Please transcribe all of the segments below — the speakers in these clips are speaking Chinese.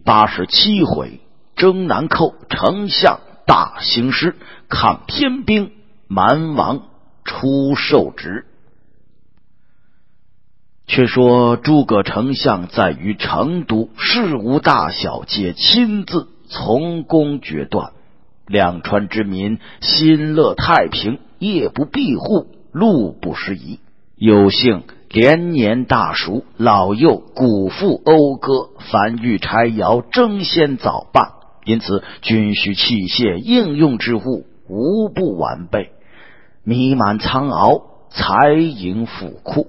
87回，征南寇，丞相大兴师，抗天兵，蛮王出受职。却说诸葛丞相在于成都，事无大小皆亲自从公决断，两川之民心乐太平，夜不闭户，路不失仪。有幸连年大暑，老幼鼓腹讴歌，凡遇差徭，争先早办，因此军需器械应用之物无不完备，弥满仓廒，财盈府库。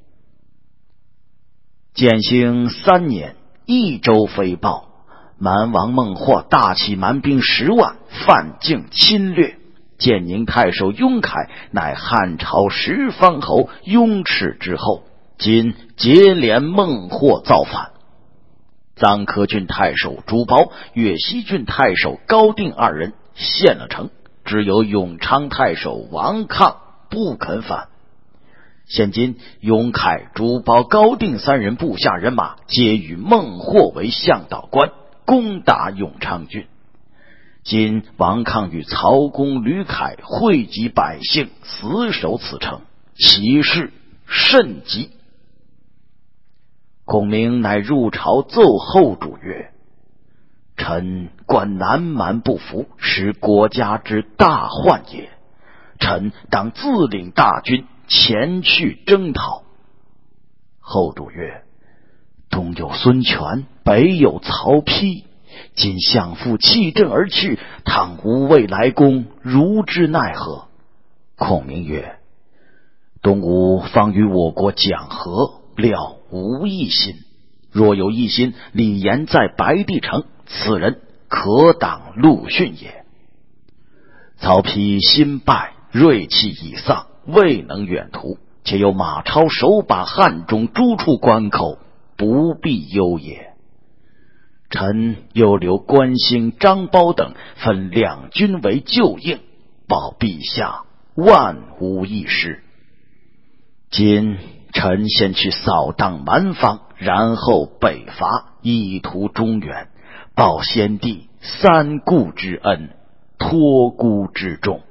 建兴3年，益州飞报，蛮王孟获大起蛮兵10万，犯境侵略。建宁太守雍凯乃汉朝10方侯雍齿之后，今接连孟获造反。臧科郡太守朱褒、越西郡太守高定2人献了城，只有永昌太守王抗不肯反。现今雍凯、朱褒、高定3人部下人马皆与孟获为向导官，攻打永昌郡。今王抗与曹公、吕凯汇集百姓，死守此城，其势甚急。孔明乃入朝奏后主曰：臣观南蛮不服，是国家之大患也，臣当自领大军前去征讨。后主曰：东有孙权，北有曹丕，今相父弃阵而去，倘无未来攻，如之奈何？孔明曰：东吴方与我国讲和，料无异心，若有异心，李严在白帝城，此人可挡陆逊也。曹丕心败，锐气已丧，未能远图，且有马超守把汉中诸处关口，不必忧也。臣又留关兴、张苞等分2军为救应，保陛下万无一失。今臣先去扫荡蛮方，然后北伐，意图中原，报先帝3顾之恩，托孤之重。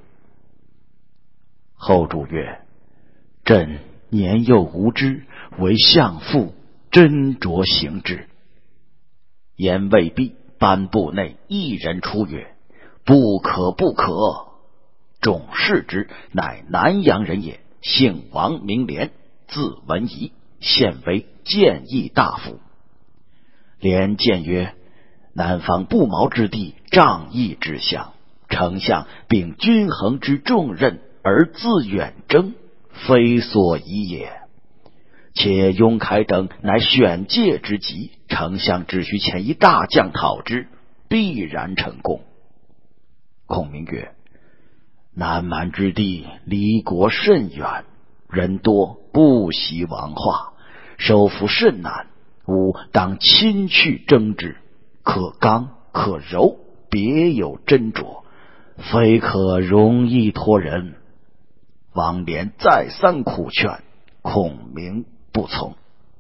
后主曰：朕年幼无知，为相父斟酌行之。言未毕，班部内一人出曰：不可不可。众视之，乃南阳人也，姓王，名廉，字文仪，现为谏议大夫。廉谏曰：南方不毛之地，仗义之乡，丞相秉均衡之重任而自远征，非所宜也。且雍凯等乃选介之极，丞相只需遣一大将讨之，必然成功。孔明曰：南蛮之地，离国甚远，人多，不习王化，收服甚难，吾当亲去征之，可刚可柔，别有斟酌，非可容易托人。王廉再三苦劝，孔明不从。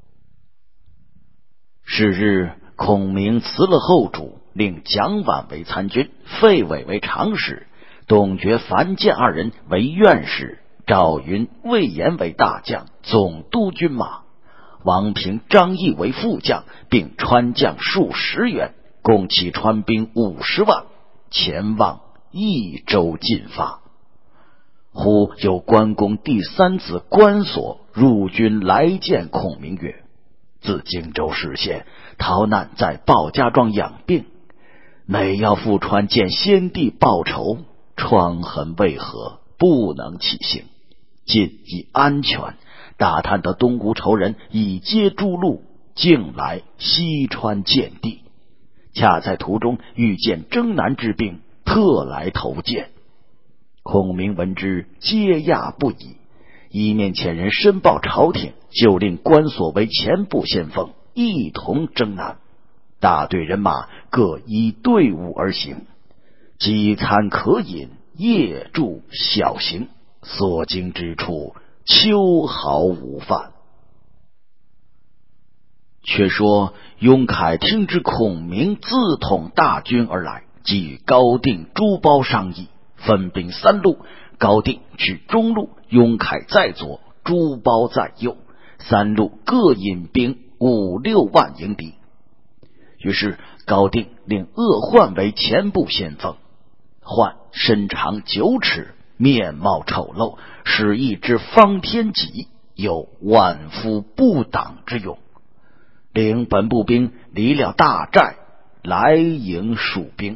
是日，孔明辞了后主，令蒋琬为参军，费伟为长史，董厥、樊建2人为院使，赵云、魏延为大将，总督军马，王平、张翼为副将，并川将数10员，共起川兵50万，前往益州进发。忽有关公第3子关索入军来见孔明曰：自荆州失陷，逃难在鲍家庄养病，每要赴川见先帝报仇，疮痕未合，不能起行。今已安全，打探得东吴仇人已接诸路，径来西川见帝，恰在途中遇见征南之兵，特来投见。孔明闻之，嗟讶不已，一面遣人申报朝廷，就令关索为前部先锋，一同征南。大队人马各依队伍而行，饥餐可饮，夜住小行，所经之处，秋毫无犯。却却说雍凯听知孔明自统大军而来，即与高定、朱褒商议，分兵三路，高定取中路，雍凯在左，朱褒在右，三路各引兵5-6万迎敌。于是高定令鄂焕为前部先锋。焕身长9尺，面貌丑陋，使一之方天戟，有万夫不挡之勇，领本部兵离了大寨，来迎蜀兵。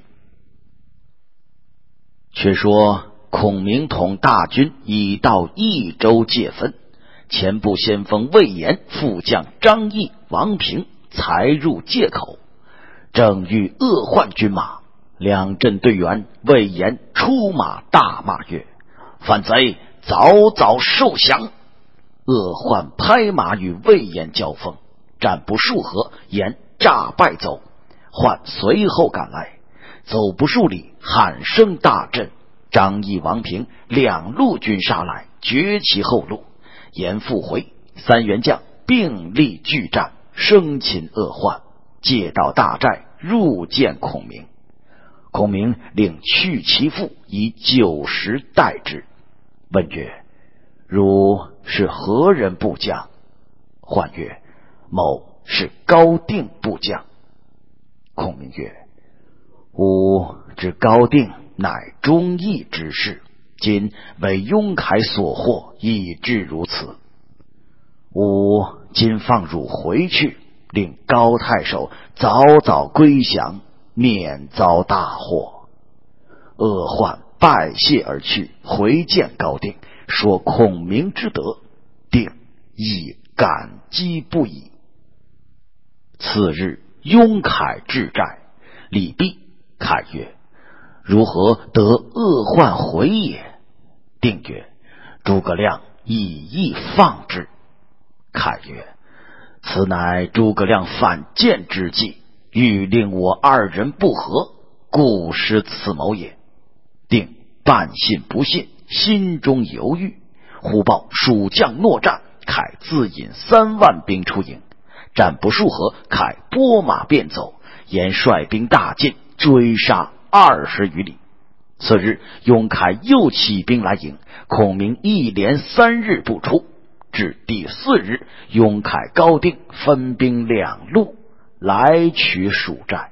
却说孔明统大军已到益州界分，前部先锋魏延、副将张翼、王平才入界口，正遇鄂焕军马。两阵队员魏延出马大骂曰：反贼，早早受降！鄂焕拍马与魏延交锋，战不数合，延诈败走，焕随后赶来，走不数里，喊声大震，张翼、王平两路军杀来，绝其后路，延复回，三员将并力拒战，生擒鄂焕，借到大寨，入见孔明。孔明令去其父，以酒食待之，问曰：汝是何人部将？焕曰：某是高定部将。孔明曰：吾知高定乃忠义之士，今为雍凯所获，以致如此。吾今放汝回去，令高太守早早归降，免遭大祸。鄂焕拜谢而去，回见高定，说孔明之德，定亦感激不已。次日，雍凯至寨，礼毕，凯曰：如何得鄂焕回也？定曰：诸葛亮以义放之。凯曰：此乃诸葛亮反间之计，欲令我二人不和，故施此谋也。定半信不信，心中犹豫。忽报蜀将诺战，凯自引3万兵出营，战不数合，凯拨马便走，延率兵大进，追杀20余里。次日，雍凯又起兵来迎，孔明一连3日不出。至第4日，雍凯、高定分兵2路来取蜀寨。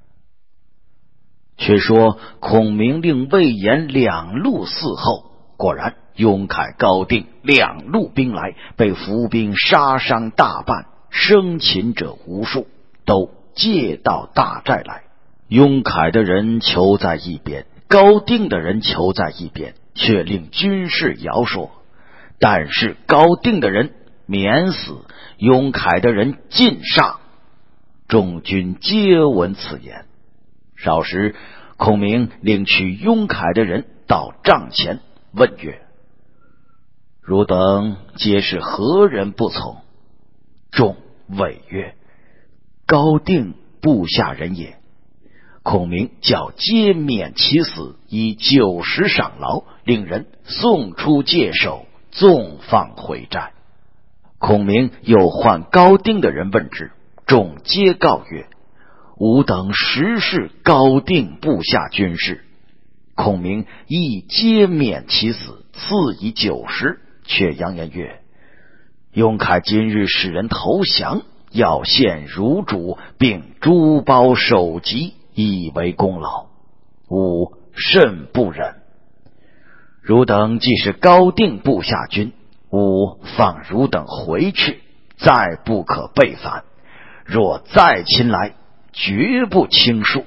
却说孔明令魏延2路伺候，果然雍凯、高定2路兵来，被伏兵杀伤大半，生擒者无数，都借到大寨来。雍凯的人囚在一边，高定的人囚在一边，却令军士摇说。但是高定的人免死，雍凯的人尽杀。众军皆闻此言。少时，孔明领取雍凯的人到帐前，问曰：汝等皆是何人不从？众谓曰：高定部下人也。孔明叫皆免其死，以酒食赏劳，令人送出界首，纵放回寨。孔明又唤高定的人问之，众皆告曰：吾等实是高定部下军士。孔明亦皆免其死，赐以酒食，却扬言曰：雍凯今日使人投降，要献汝主，并朱褒首级，以为功劳，吾甚不忍。汝等既是高定部下军，吾放汝等回去，再不可背反。若再侵来，绝不轻恕。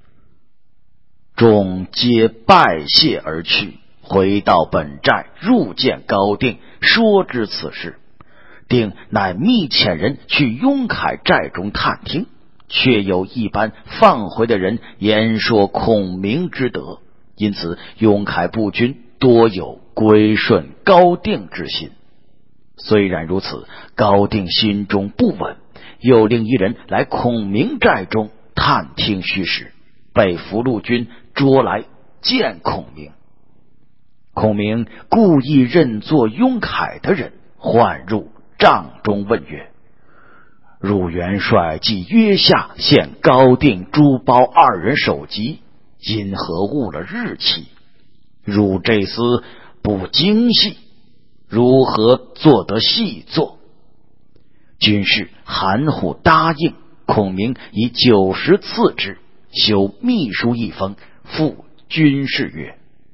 众皆拜谢而去，回到本寨，入见高定，说知此事。定乃密遣人去雍凯寨中探听，却有一般放回的人言说孔明之德，因此雍凯部军多有归顺高定之心。虽然如此，高定心中不稳，又令一人来孔明寨中探听虚实，被俘虏军捉来见孔明。孔明故意认作雍凯的人，唤入帐中问曰： 汝元帅即约下献高定、朱褒二人首级，因何误了日期？汝这厮不精细，如何做得细作？军士含糊答应，孔明以90赐之，修秘书一封，付军士曰：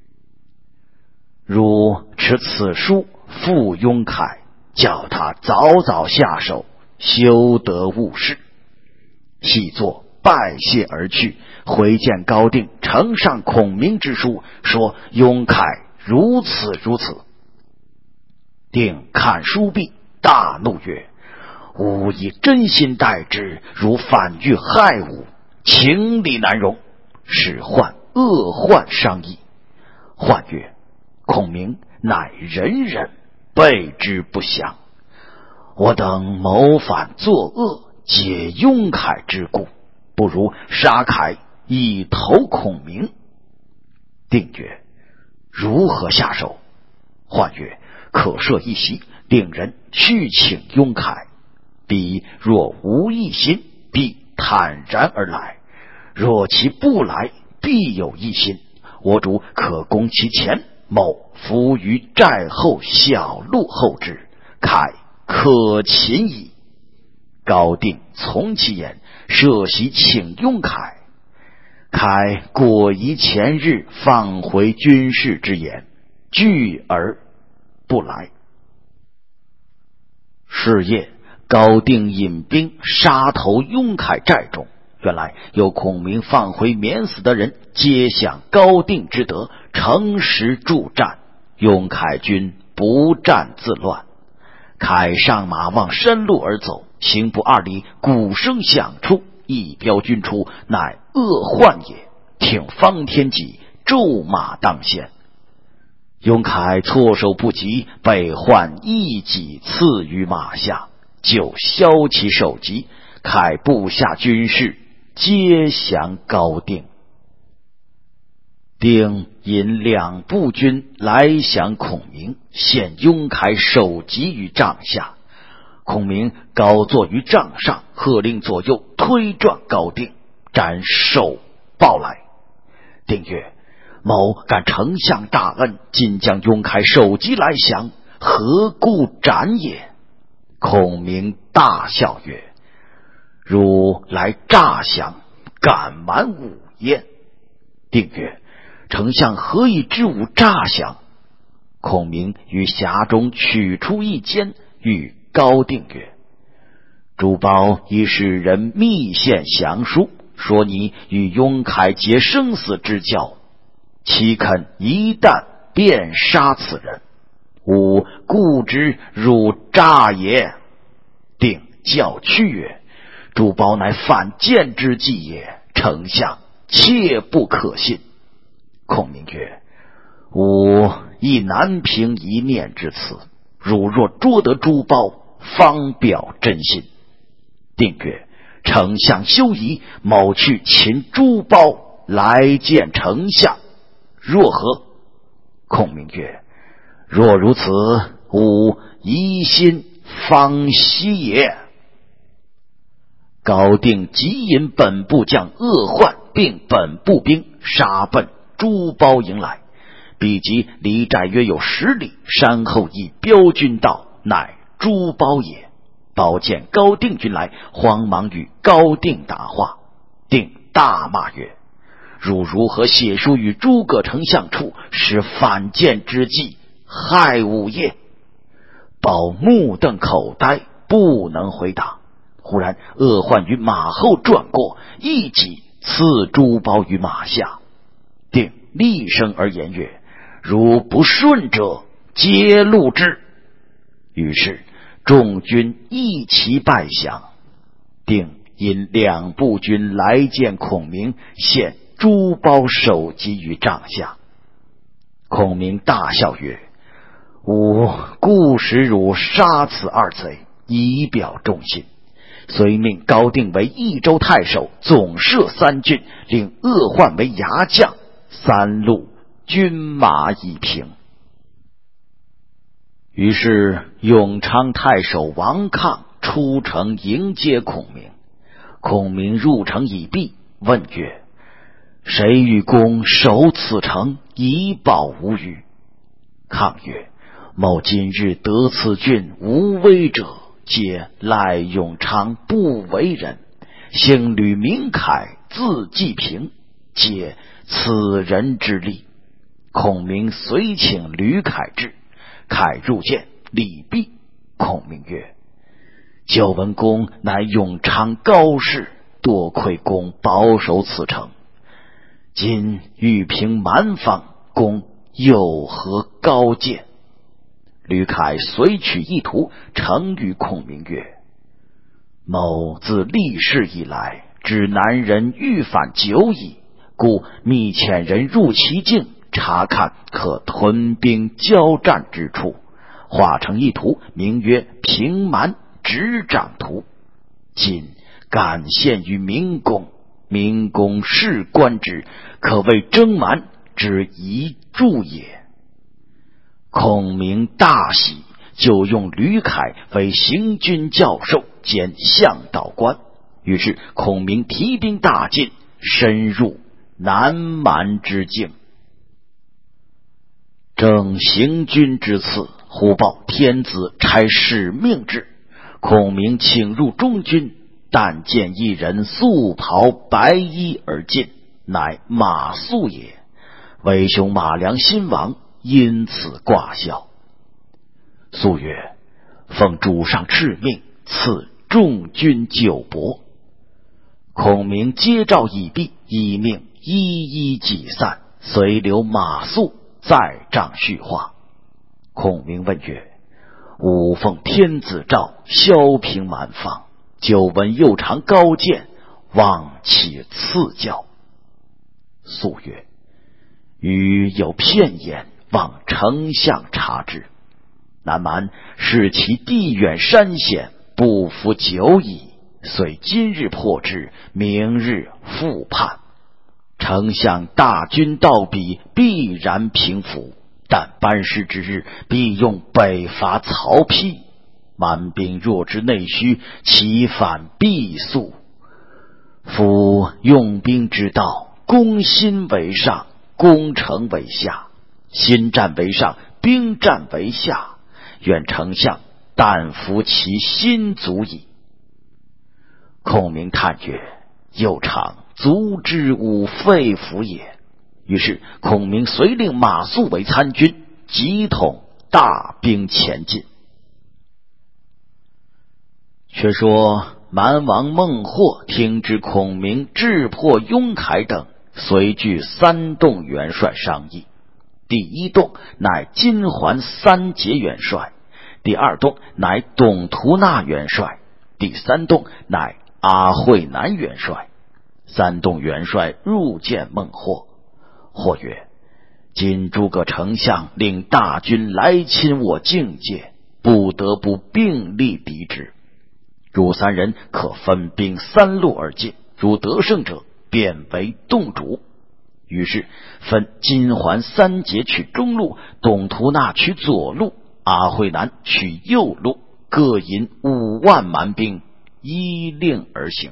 汝持此书付雍凯，叫他早早下手，休得误事。细作拜谢而去，回见高定，呈上孔明之书，说雍凯如此如此。定看书毕，大怒曰：吾以真心待之，如反欲害吾，情理难容，使涣恶患商议。涣曰：孔明乃仁人，备之不详，我等谋反作恶，解雍凯之故，不如杀凯以投孔明。定曰：如何下手？涣曰：可设一席，令人去请雍凯，彼若无一心，必坦然而来；若其不来，必有一心，我主可攻其前，某伏于寨后小路后之，凯可擒矣。高定从其言，设席请雍凯。凯果宜前日放回军士之言，拒而不来。是夜，高定引兵杀投雍凯寨中。原来有孔明放回免死的人，皆享高定之德，诚实助战。雍凯军不战自乱。凯上马望山路而走，行不2里，鼓声响处，一彪军出，乃恶患也。挺方天戟，骤马当先。雍凯措手不及，被患一戟刺于马下，就削其首级。凯部下军士皆降高定。定引2部军来降孔明，献雍凯首级于帐下。孔明高坐于帐上，喝令左右推撞高定，斩首报来。定曰：某感丞相大恩，今将雍凯首级来降，何故斩也？孔明大笑曰：汝来诈降，敢瞒吾焉？定曰：丞相何以知吾诈降？孔明于匣中取出一笺，与高定曰：朱褒已使人密献降书，说你与雍凯结生死之交，岂肯一旦便杀此人？吾故知汝诈也。定叫屈曰：朱褒乃反间之计也，丞相切不可信。孔明曰：吾亦难平一念之词，汝若捉得朱褒，方表真心。定曰：丞相休疑，某去擒朱褒，来见丞相，若何？孔明曰：若如此，吾疑心方息也。高定即引本部将恶患并本部兵杀奔朱褒营来，彼及离寨约有10里，山后一彪军到，乃朱褒也。褒见高定军来，慌忙与高定答话。定大骂曰：汝如何写书于诸葛丞相处，使反间之计，害吾也？褒目瞪口呆，不能回答。忽然恶患于马后转过，一戟刺朱褒于马下。定厉声而言曰：如不顺者，皆戮之。于是众军一齐败降。定引2部军来见孔明，献朱褒首级于帐下。孔明大笑曰：吾故使汝杀此2贼，以表忠心。遂命高定为益州太守，总摄3郡，令恶患为牙将，3路军马已平。于是永昌太守王亢出城迎接孔明。孔明入城已毕，问曰：谁与公守此城，以保无虞？抗曰：某今日得此郡无威者，皆赖永昌不为人，星吕明凯字季平，皆此人之力。孔明遂请吕凯至，凯入见，礼毕。孔明曰：久闻公乃永昌高士，多亏公保守此城，今欲平蛮方，公有何高见？吕凯遂取一图，呈与孔明曰：某自立世以来，知南人欲反久矣，故密遣人入其境，查看可屯兵交战之处，画成一图，名曰平蛮执掌图。今感献于明公，明公视观之，可谓征蛮之一助也。孔明大喜，就用吕凯为行军教授兼向导官。于是孔明提兵大进，深入南蛮之境。正行军之次，忽报天子差使命至。孔明请入中军，但见一人素袍白衣而进，乃马谡也。为兄马良新亡，因此挂孝。肃曰：奉主上敕命，赐众军酒帛。孔明接诏已毕，依命一一己散，遂留马谡在帐叙话。孔明问曰：吾奉天子诏，削平蛮方，久闻右长高见，望其赐教。肃曰：余有片言，望丞相察之。南蛮视其地远山险，不服久矣，遂今日破之，明日复叛。丞相大军到彼，必然平服，但班师之日，必用北伐曹丕。蛮兵若知内虚，其反必速。夫用兵之道，攻心为上，攻城为下，心战为上，兵战为下。愿丞相但服其心足矣。孔明叹曰：右长足之吾肺腑也。于是孔明遂令马谡为参军，急统大兵前进。却说蛮王孟获听知孔明智破雍凯等，遂聚三洞元帅商议。第一洞乃金环三杰元帅，第二洞乃董图纳元帅，第三洞乃阿惠南元帅。三洞元帅入见孟获，或曰：今诸葛丞相领大军来侵我境界，不得不并力敌之。汝三人可分兵三路而进，如得胜者，便为洞主。于是分金环三杰取中路，董图纳取左路，阿惠南取右路，各引5万蛮兵，依令而行。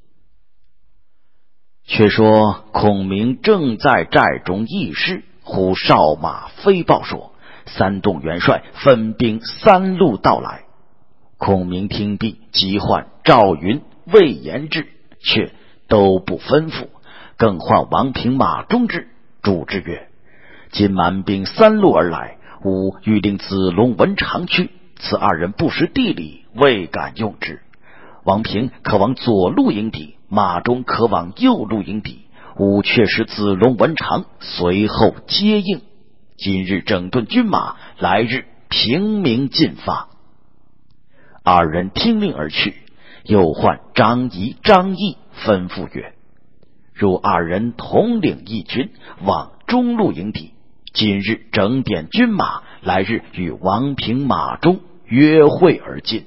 却说孔明正在寨中议事，忽哨马飞报说，三洞元帅分兵三路到来。孔明听毕，即唤赵云、魏延至，却都不吩咐，更唤王平、马忠至，主之曰：今蛮兵三路而来，吾欲令子龙、文长去，此二人不识地理，未敢用之。王平可往左路迎敌，马忠可往右路迎敌，吾却使子龙、文长随后接应。今日整顿军马，来日平明进发。二人听令而去，又唤张仪、张翼，吩咐曰：如二人统领一军，往中路迎敌，今日整点军马，来日与王平、马忠约会而进。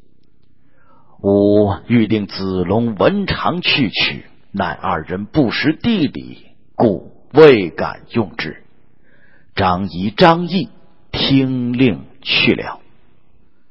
吾欲令子龙、文长去取，乃二人不识地理，故未敢用之。张仪、张翼听令去了。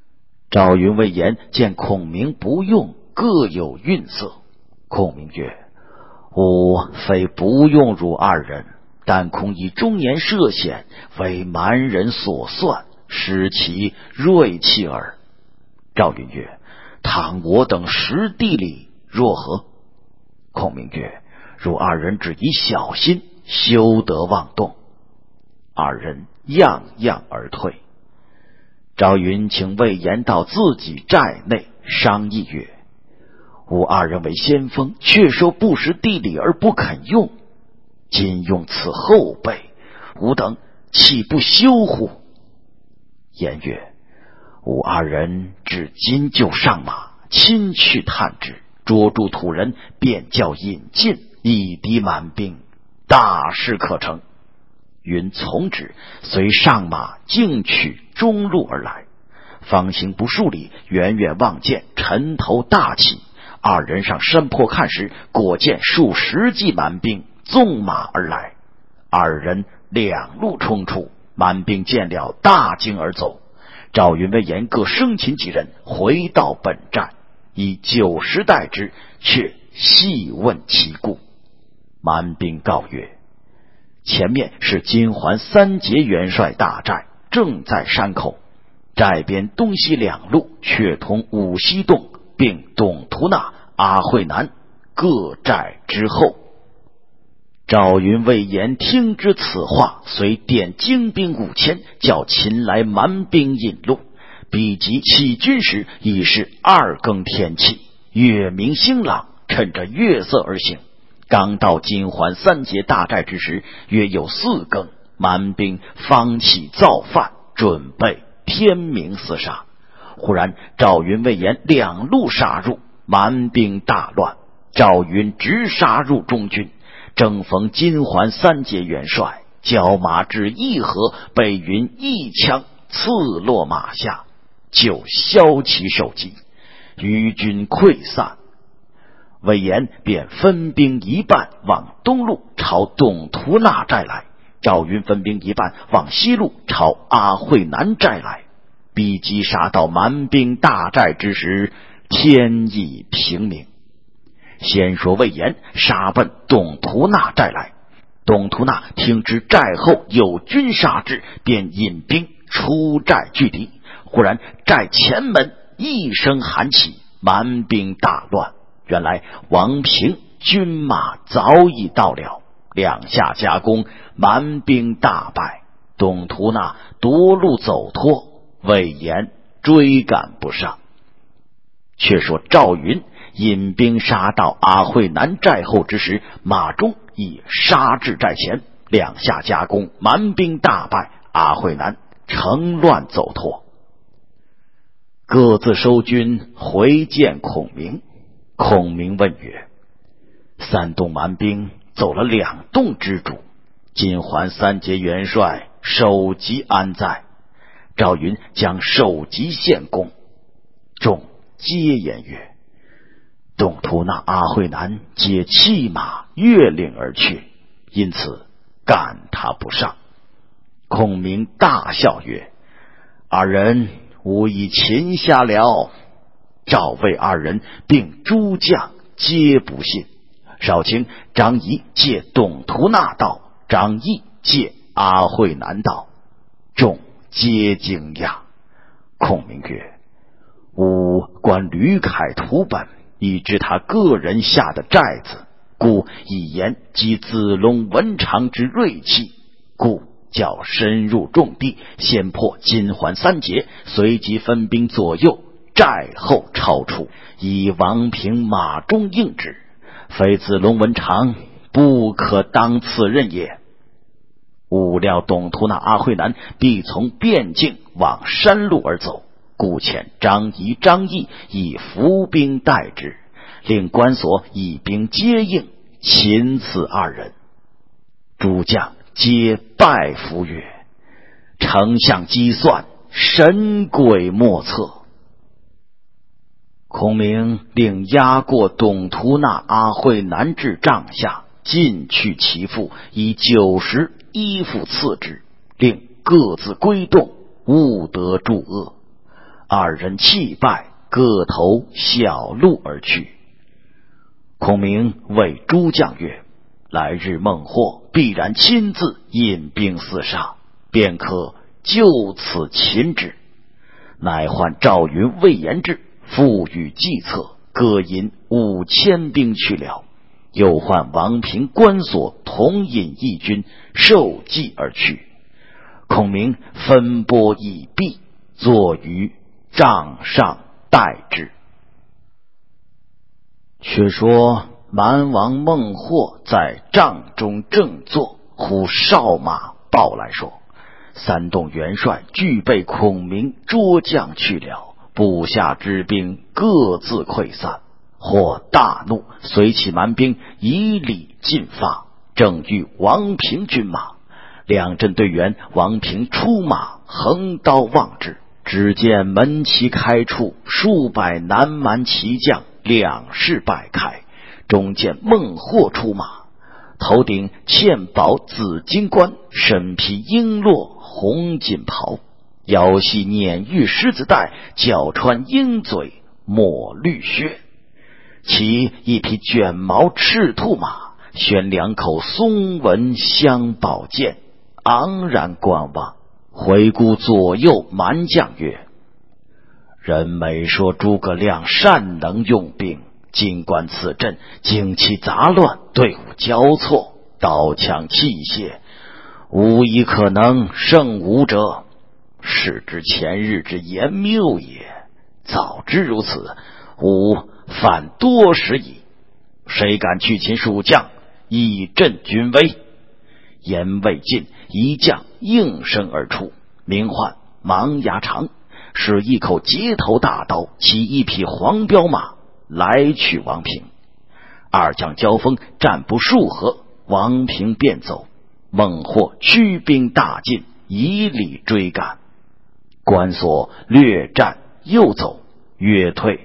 赵云、魏延见孔明不用，各有愠色。孔明曰：吾非不用汝二人，但恐以忠言涉险，为蛮人所算，失其锐气耳。赵云曰：倘我等识地理，若何？孔明曰：汝二人只宜小心，休得妄动。二人样样而退。赵云请魏延到自己寨内商议曰：吾二人为先锋，却说不识地理而不肯用，今用此后辈，吾等岂不羞乎？言曰：吾二人至今就上马，亲去探知，捉住土人，便叫引进，以敌蛮兵，大事可成。云从之，遂上马，径取中路而来。方行不数里，远远望见尘头大起。二人上山坡看时，果见数十骑蛮兵纵马而来。二人两路冲出，蛮兵见了，大惊而走。赵云、魏延各生擒几人，回到本寨，以酒食待之，却细问其故。蛮兵告曰：前面是金环三杰元帅大寨，正在山口，寨边东西两路却通五溪洞，并董图那、阿慧南各寨之后。赵云、魏延听知此话，遂点精兵5000，叫秦来蛮兵引路。比及起军时，已是2更天气，月明星朗，趁着月色而行。刚到金环三杰大寨之时，约有4更，蛮兵方起造反，准备天明厮杀。忽然赵云、魏延两路杀入，蛮兵大乱。赵云直杀入中军，正逢金环三杰元帅交马至一合，被云一枪刺落马下，就削其首级，余军溃散。魏延便分兵一半往东路朝董图那寨来，赵云分兵一半往西路朝阿慧南寨来。比击杀到蛮兵大寨之时，天已平明。先说魏延杀奔董图那寨来，董图那听知寨后有军杀至，便引兵出寨拒敌。忽然寨前门一声喊起，蛮兵大乱。原来王平军马早已到了，两下夹攻，蛮兵大败。董图那夺路走脱，魏延追赶不上。却说赵云引兵杀到阿慧南寨后之时，马忠已杀至寨前，两下夹攻，蛮兵大败，阿慧南乘乱走脱。各自收军回见孔明。孔明问曰：3洞蛮兵走了2洞之主，金环三杰元帅首级安在？赵云将首级献公。众皆言曰：董图那、阿慧南皆弃马越岭而去，因此赶他不上。孔明大笑曰：二人无以擒下了。赵魏二人并诸将皆不信，少卿张仪借董图那道，张翼借阿慧南道，众皆惊讶。孔明曰：吾观吕凯图本，已知他个人下的寨子，故一言及子龙、文长之锐气，故较深入重地，先破金环三杰，随即分兵左右，寨后超出，以王平、马忠应之，非子龙、文长，不可当此任也。吾料董图那、阿慧南必从边境往山路而走，故遣张仪、张翼以伏兵待之，令关索以兵接应，擒此二人。诸将皆拜服曰：丞相机算，神鬼莫测。孔明令押过董图那、阿慧南至帐下，尽去其父，以酒食衣服赐之，令各自归洞，勿得助恶。 二人弃拜，各投小路而去。孔明谓诸将曰：来日孟获必然亲自引兵厮杀，便可就此擒之。乃唤赵云、魏延至，赋予计策，各引5000兵去了。又唤王平、关索同引义军，受计而去。孔明分拨已毕，坐于帐上待之。却说蛮王孟获在帐中正坐，忽哨马报来说，3洞元帅俱被孔明捉将去了，部下之兵各自溃散。或大怒，随起蛮兵以礼进发，正遇王平军马。两阵队员王平出马，横刀望之，只见门旗开处，数百南蛮骑将两势摆开，中见孟获出马，头顶嵌宝紫金冠，身披璎珞红锦袍，腰系碾玉狮子带，脚穿鹰嘴抹绿靴，骑一匹卷毛赤兔马，悬2口松纹香宝剑，昂然观望。回顾左右蛮将曰：人美说诸葛亮善能用兵，尽管此阵旌旗杂乱，队伍交错，刀枪器械无一可能胜吾者，是之前日之言谬也。早知如此，吾反多时矣。谁敢去擒蜀将，以振军威？言未尽，一将应声而出，名唤芒牙长，使一口截头大刀，骑一匹黄骠马来取王平。二将交锋，战不数合，王平便走。孟获驱兵大进，以礼追赶。关索略战又走，约退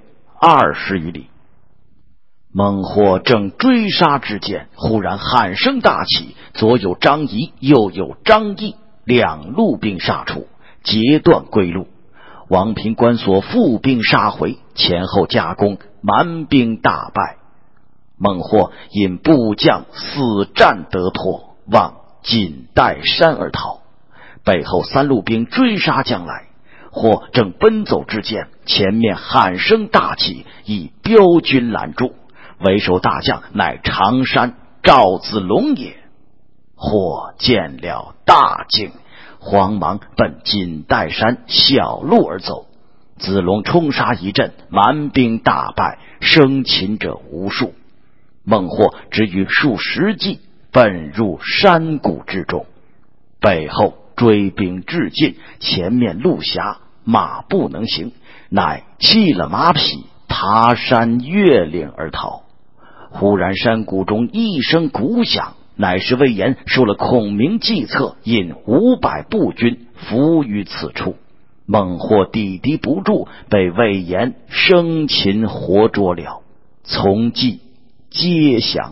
20余里。孟获正追杀之间，忽然喊声大起，左有张仪，右有张翼，两路兵杀出，截断归路。王平、关索复兵杀回，前后夹攻，蛮兵大败。孟获引部将死战得脱，望锦带山而逃。背后3路兵追杀将来，或正奔走之间，前面喊声大起，以标军拦住。为首大将乃常山赵子龙也。或见了大惊，慌忙奔锦带山小路而走。子龙冲杀一阵，蛮兵大败，生擒者无数。孟获只与数10骑奔入山谷之中，背后追兵至近，前面路狭，马不能行，乃弃了马匹，爬山越岭而逃。忽然山谷中一声鼓响，乃是魏延受了孔明计策，引500步军伏于此处。孟获抵敌不住，被魏延生擒活捉了。从计皆降。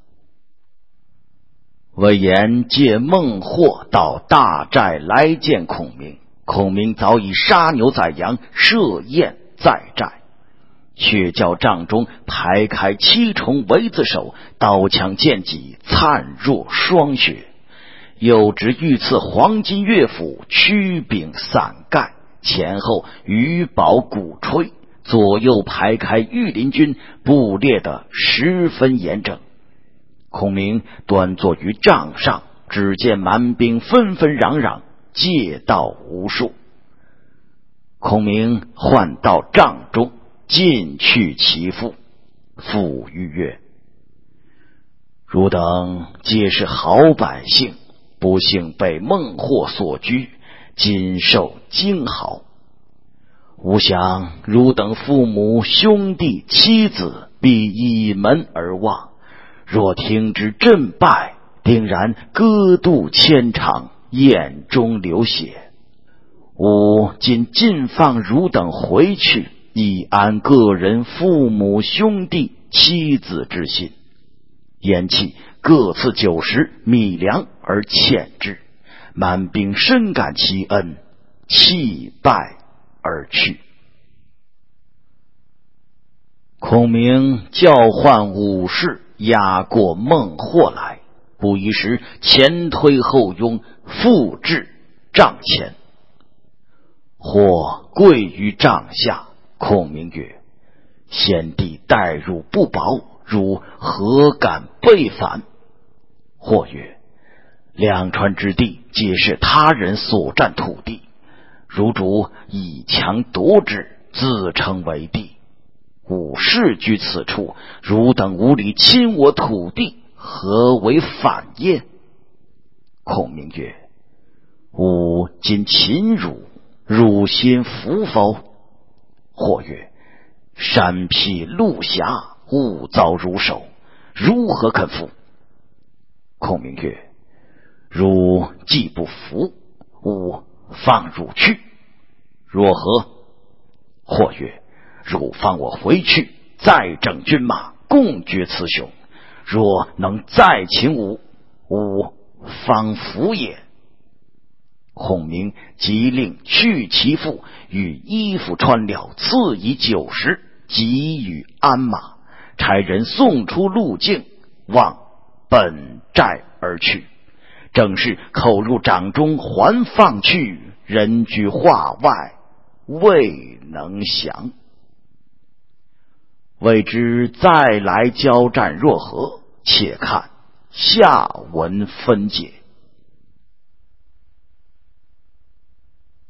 魏延借孟获到大寨来见孔明，孔明早已杀牛宰羊，设宴在寨，却叫帐中排开7重围子手，刀枪剑戟灿若霜雪。又执御赐黄金乐府，曲柄伞盖，前后羽宝鼓吹，左右排开御林军，布列得十分严整。孔明端坐于帐上，只见蛮兵纷纷攘攘，借道无数。孔明唤到帐中，进去其父，父欲曰：汝等皆是好百姓，不幸被孟获所拘，今受惊嚎。吾想汝等父母兄弟妻子必倚门而望，若听之阵败，定然割肚牵肠，眼中流血。吾今尽放汝等回去，以安个人父母兄弟妻子之心。言讫，各赐酒食米粮而遣之。蛮兵深感其恩，弃拜而去。 孔明叫唤武士押过孟获来，不一时前推后拥，复至帐前。或跪于帐下，孔明曰：先帝待汝不薄，汝何敢背反？或曰：两川之地皆是他人所占土地，汝主以强夺之，自称为帝。吾士居此处，汝等无理侵我土地，何为反耶？孔明曰：吾今擒汝，汝心服否？或曰：山僻路狭，误遭汝手，如何肯服？孔明曰：汝既不服，吾放汝去，若何？或曰：汝放我回去，再整军马，共决雌雄。若能再擒吾，吾方服也。孔明即令去其父，与衣服穿了，赐以酒食，给予鞍马，差人送出路径，往本寨而去。正是口入掌中还放去，人居画外未能降。未知再来交战若何？且看下文分解。